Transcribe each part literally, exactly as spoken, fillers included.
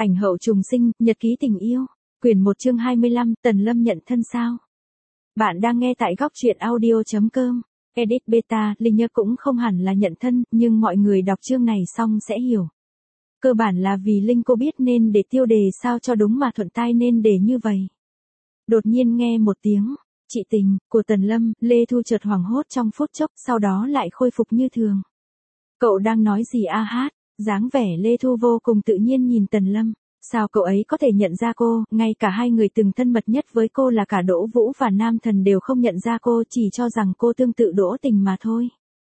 Ảnh hậu trùng sinh, nhật ký tình yêu. Quyển một chương hai mươi lăm, Tần Lâm nhận thân sao? Bạn đang nghe tại góc truyện audio chấm com. Edit beta, Linh Nhớ cũng không hẳn là nhận thân, nhưng mọi người đọc chương này xong sẽ hiểu. Cơ bản là vì Linh cô biết nên để tiêu đề sao cho đúng mà thuận tai nên để như vậy. Đột nhiên nghe một tiếng, chị tình, của Tần Lâm, Lê Thu chợt hoảng hốt trong phút chốc, sau đó lại khôi phục như thường. Cậu đang nói gì a hát? Dáng vẻ Lê Thu vô cùng tự nhiên nhìn Tần Lâm. Sao cậu ấy có thể nhận ra cô, ngay cả hai người từng thân mật nhất với cô là cả Đỗ Vũ và Nam Thần đều không nhận ra cô, chỉ cho rằng cô tương tự Đỗ Tình mà thôi.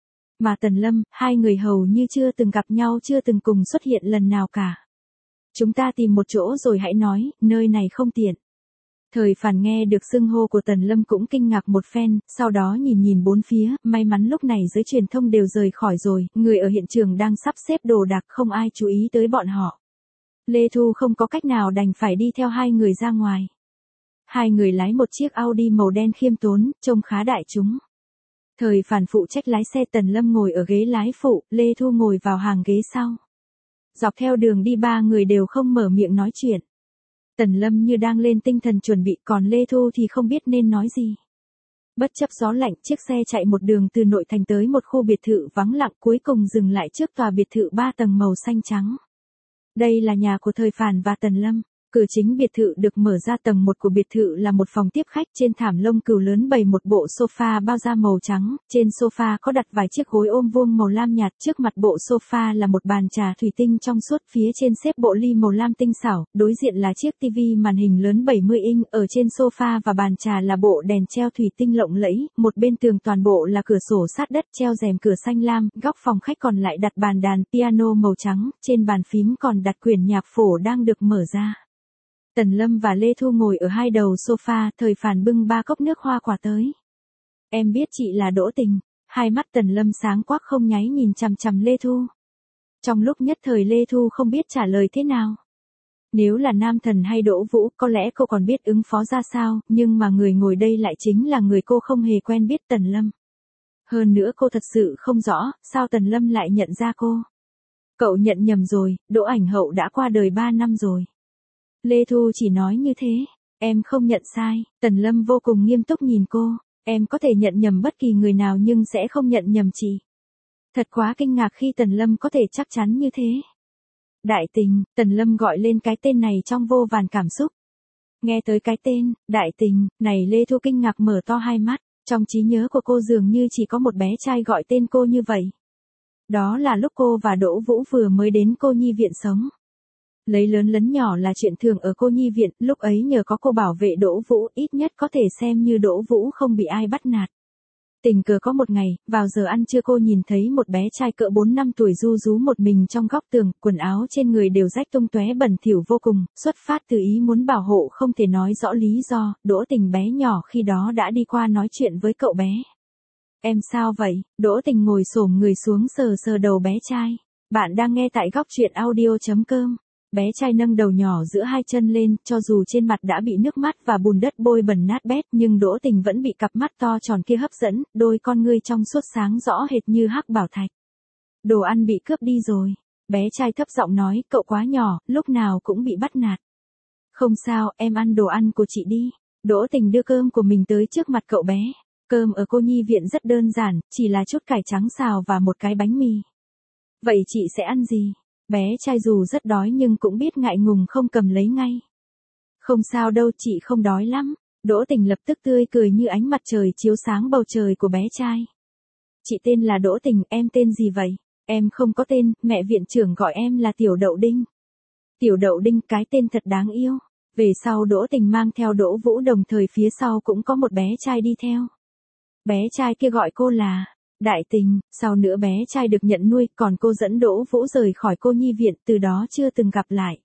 Mà Tần Lâm, hai người hầu như chưa từng gặp nhau, chưa từng cùng xuất hiện lần nào cả. Chúng ta tìm một chỗ rồi hãy nói, nơi này không tiện. Thời Phản nghe được xưng hô của Tần Lâm cũng kinh ngạc một phen, sau đó nhìn nhìn bốn phía, may mắn lúc này giới truyền thông đều rời khỏi rồi, người ở hiện trường đang sắp xếp đồ đạc, không ai chú ý tới bọn họ. Lê Thu không có cách nào đành phải đi theo hai người ra ngoài. Hai người lái một chiếc Audi màu đen khiêm tốn, trông khá đại chúng. Thời Phản phụ trách lái xe, Tần Lâm ngồi ở ghế lái phụ, Lê Thu ngồi vào hàng ghế sau. Dọc theo đường đi ba người đều không mở miệng nói chuyện. Tần Lâm như đang lên tinh thần chuẩn bị, còn Lê Thu thì không biết nên nói gì. Bất chấp gió lạnh, chiếc xe chạy một đường từ nội thành tới một khu biệt thự vắng lặng, cuối cùng dừng lại trước tòa biệt thự ba tầng màu xanh trắng. Đây là nhà của Thời Phản và Tần Lâm. Cửa chính biệt thự được mở ra, tầng một của biệt thự là một phòng tiếp khách, trên thảm lông cừu lớn bày một bộ sofa bao da màu trắng, trên sofa có đặt vài chiếc gối ôm vuông màu lam nhạt, trước mặt bộ sofa là một bàn trà thủy tinh trong suốt, phía trên xếp bộ ly màu lam tinh xảo, đối diện là chiếc tivi màn hình lớn bảy mươi inch, ở trên sofa và bàn trà là bộ đèn treo thủy tinh lộng lẫy, một bên tường toàn bộ là cửa sổ sát đất treo rèm cửa xanh lam, góc phòng khách còn lại đặt bàn đàn piano màu trắng, trên bàn phím còn đặt quyển nhạc phổ đang được mở ra. Tần Lâm và Lê Thu ngồi ở hai đầu sofa, Thời Phản bưng ba cốc nước hoa quả tới. Em biết chị là Đỗ Tình. Hai mắt Tần Lâm sáng quắc không nháy nhìn chằm chằm Lê Thu. Trong lúc nhất thời Lê Thu không biết trả lời thế nào. Nếu là Nam Thần hay Đỗ Vũ, có lẽ cô còn biết ứng phó ra sao, nhưng mà người ngồi đây lại chính là người cô không hề quen biết, Tần Lâm. Hơn nữa cô thật sự không rõ, sao Tần Lâm lại nhận ra cô. Cậu nhận nhầm rồi, Đỗ Ảnh Hậu đã qua đời ba năm rồi. Lê Thu chỉ nói như thế, em không nhận sai. Tần Lâm vô cùng nghiêm túc nhìn cô, em có thể nhận nhầm bất kỳ người nào nhưng sẽ không nhận nhầm chị. Thật quá kinh ngạc khi Tần Lâm có thể chắc chắn như thế. Đại Tình, Tần Lâm gọi lên cái tên này trong vô vàn cảm xúc. Nghe tới cái tên, Đại Tình, này Lê Thu kinh ngạc mở to hai mắt, trong trí nhớ của cô dường như chỉ có một bé trai gọi tên cô như vậy. Đó là lúc cô và Đỗ Vũ vừa mới đến cô nhi viện sống. Lấy lớn lấn nhỏ là chuyện thường ở cô nhi viện, lúc ấy nhờ có cô bảo vệ Đỗ Vũ, ít nhất có thể xem như Đỗ Vũ không bị ai bắt nạt. Tình cờ có một ngày, vào giờ ăn trưa cô nhìn thấy một bé trai cỡ bốn năm tuổi ru rú một mình trong góc tường, quần áo trên người đều rách tung tóe bẩn thỉu vô cùng, xuất phát từ ý muốn bảo hộ không thể nói rõ lý do, Đỗ Tình bé nhỏ khi đó đã đi qua nói chuyện với cậu bé. Em sao vậy? Đỗ Tình ngồi xổm người xuống sờ sờ đầu bé trai. Bạn đang nghe tại góc truyện audio chấm com. Bé trai nâng đầu nhỏ giữa hai chân lên, cho dù trên mặt đã bị nước mắt và bùn đất bôi bẩn nát bét, nhưng Đỗ Tình vẫn bị cặp mắt to tròn kia hấp dẫn, đôi con ngươi trong suốt sáng rõ hệt như hắc bảo thạch. Đồ ăn bị cướp đi rồi. Bé trai thấp giọng nói, cậu quá nhỏ, lúc nào cũng bị bắt nạt. Không sao, em ăn đồ ăn của chị đi. Đỗ Tình đưa cơm của mình tới trước mặt cậu bé. Cơm ở cô nhi viện rất đơn giản, chỉ là chút cải trắng xào và một cái bánh mì. Vậy chị sẽ ăn gì? Bé trai dù rất đói nhưng cũng biết ngại ngùng không cầm lấy ngay. Không sao đâu, chị không đói lắm. Đỗ Tình lập tức tươi cười như ánh mặt trời chiếu sáng bầu trời của bé trai. Chị tên là Đỗ Tình, em tên gì vậy? Em không có tên, mẹ viện trưởng gọi em là Tiểu Đậu Đinh. Tiểu Đậu Đinh, cái tên thật đáng yêu. Về sau Đỗ Tình mang theo Đỗ Vũ, đồng thời phía sau cũng có một bé trai đi theo. Bé trai kia gọi cô là Đại Tình, sau nữa bé trai được nhận nuôi, còn cô dẫn Đỗ Vũ rời khỏi cô nhi viện, từ đó chưa từng gặp lại.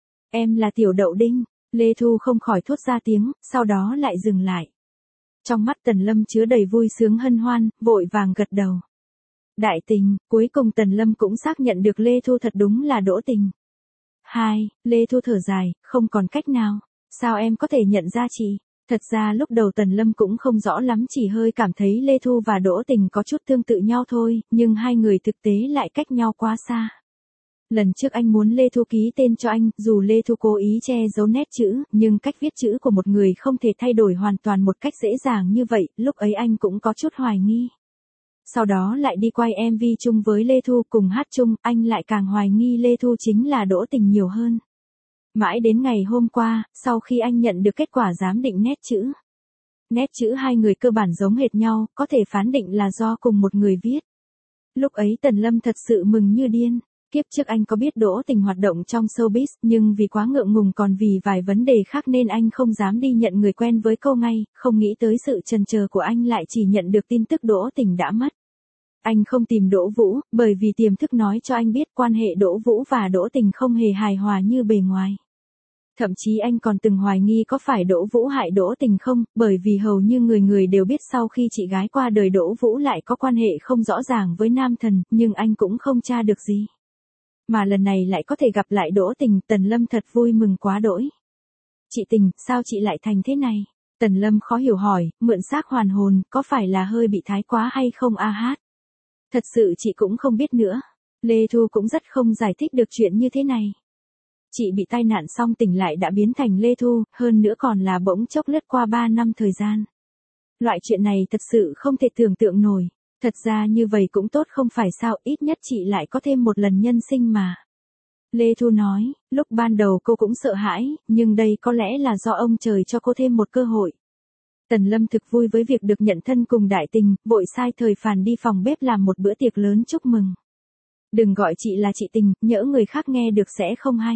Em là Tiểu Đậu Đinh. Lê Thu không khỏi thốt ra tiếng, sau đó lại dừng lại. Trong mắt Tần Lâm chứa đầy vui sướng hân hoan, vội vàng gật đầu. Đại Tình, cuối cùng Tần Lâm cũng xác nhận được Lê Thu thật đúng là Đỗ Tình. Hai, Lê Thu thở dài, không còn cách nào. Sao em có thể nhận ra chị? Thật ra lúc đầu Tần Lâm cũng không rõ lắm, chỉ hơi cảm thấy Lê Thu và Đỗ Tình có chút tương tự nhau thôi, nhưng hai người thực tế lại cách nhau quá xa. Lần trước anh muốn Lê Thu ký tên cho anh, dù Lê Thu cố ý che giấu nét chữ, nhưng cách viết chữ của một người không thể thay đổi hoàn toàn một cách dễ dàng như vậy, lúc ấy anh cũng có chút hoài nghi. Sau đó lại đi quay em vê chung với Lê Thu cùng hát chung, anh lại càng hoài nghi Lê Thu chính là Đỗ Tình nhiều hơn. Mãi đến ngày hôm qua, sau khi anh nhận được kết quả giám định nét chữ. Nét chữ hai người cơ bản giống hệt nhau, có thể phán định là do cùng một người viết. Lúc ấy Tần Lâm thật sự mừng như điên. Kiếp trước anh có biết Đỗ Tình hoạt động trong showbiz, nhưng vì quá ngượng ngùng còn vì vài vấn đề khác nên anh không dám đi nhận người quen với câu ngay, không nghĩ tới sự chần chờ của anh lại chỉ nhận được tin tức Đỗ Tình đã mất. Anh không tìm Đỗ Vũ, bởi vì tiềm thức nói cho anh biết quan hệ Đỗ Vũ và Đỗ Tình không hề hài hòa như bề ngoài. Thậm chí anh còn từng hoài nghi có phải Đỗ Vũ hại Đỗ Tình không, bởi vì hầu như người người đều biết sau khi chị gái qua đời Đỗ Vũ lại có quan hệ không rõ ràng với nam thần, nhưng anh cũng không tra được gì. Mà lần này lại có thể gặp lại Đỗ Tình, Tần Lâm thật vui mừng quá đỗi. Chị Tình, sao chị lại thành thế này? Tần Lâm khó hiểu hỏi, mượn xác hoàn hồn, có phải là hơi bị thái quá hay không a hát? Thật sự chị cũng không biết nữa. Lê Thu cũng rất không giải thích được chuyện như thế này. Chị bị tai nạn xong tỉnh lại đã biến thành Lê Thu, hơn nữa còn là bỗng chốc lướt qua ba năm thời gian. Loại chuyện này thật sự không thể tưởng tượng nổi. Thật ra như vậy cũng tốt không phải sao, ít nhất chị lại có thêm một lần nhân sinh mà. Lê Thu nói, lúc ban đầu cô cũng sợ hãi, nhưng đây có lẽ là do ông trời cho cô thêm một cơ hội. Tần Lâm thực vui với việc được nhận thân cùng Đại Tình, vội sai thời Phàn đi phòng bếp làm một bữa tiệc lớn chúc mừng. Đừng gọi chị là chị Tình, nhỡ người khác nghe được sẽ không hay.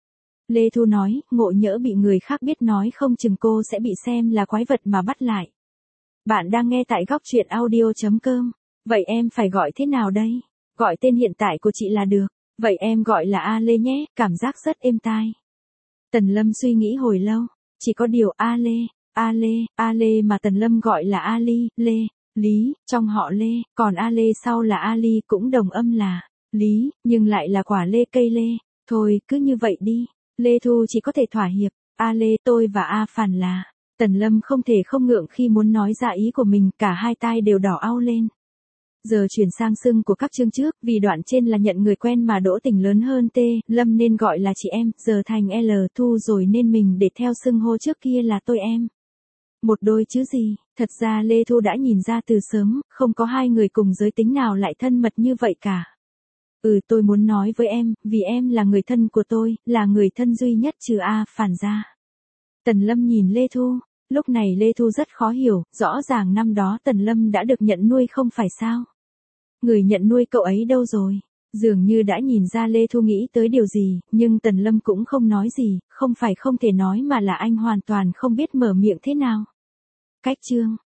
Lê Thu nói, ngộ nhỡ bị người khác biết nói không chừng cô sẽ bị xem là quái vật mà bắt lại. Bạn đang nghe tại góc truyện audio chấm com. Vậy em phải gọi thế nào đây? Gọi tên hiện tại của chị là được. Vậy em gọi là A Lê nhé, cảm giác rất êm tai. Tần Lâm suy nghĩ hồi lâu. Chỉ có điều A Lê, A Lê, A Lê mà Tần Lâm gọi là A Ly, Lê, Lý, trong họ Lê, còn A Lê sau là A Ly cũng đồng âm là Lý, nhưng lại là quả lê cây lê. Thôi, cứ như vậy đi. Lê Thu chỉ có thể thỏa hiệp. A Lê, tôi và A Phàn là... Tần Lâm không thể không ngượng khi muốn nói ra ý của mình, cả hai tai đều đỏ au lên. Giờ chuyển sang xưng của các chương trước, vì đoạn trên là nhận người quen mà Đỗ Tình lớn hơn T, Lâm nên gọi là chị em, giờ thành L Thu rồi nên mình để theo xưng hô trước kia là tôi em. Một đôi chứ gì, thật ra Lê Thu đã nhìn ra từ sớm, không có hai người cùng giới tính nào lại thân mật như vậy cả. Ừ, tôi muốn nói với em, vì em là người thân của tôi, là người thân duy nhất trừ A Phàn ra. Tần Lâm nhìn Lê Thu, lúc này Lê Thu rất khó hiểu, rõ ràng năm đó Tần Lâm đã được nhận nuôi không phải sao? Người nhận nuôi cậu ấy đâu rồi? Dường như đã nhìn ra Lê Thu nghĩ tới điều gì, nhưng Tần Lâm cũng không nói gì, không phải không thể nói mà là anh hoàn toàn không biết mở miệng thế nào. Cách chương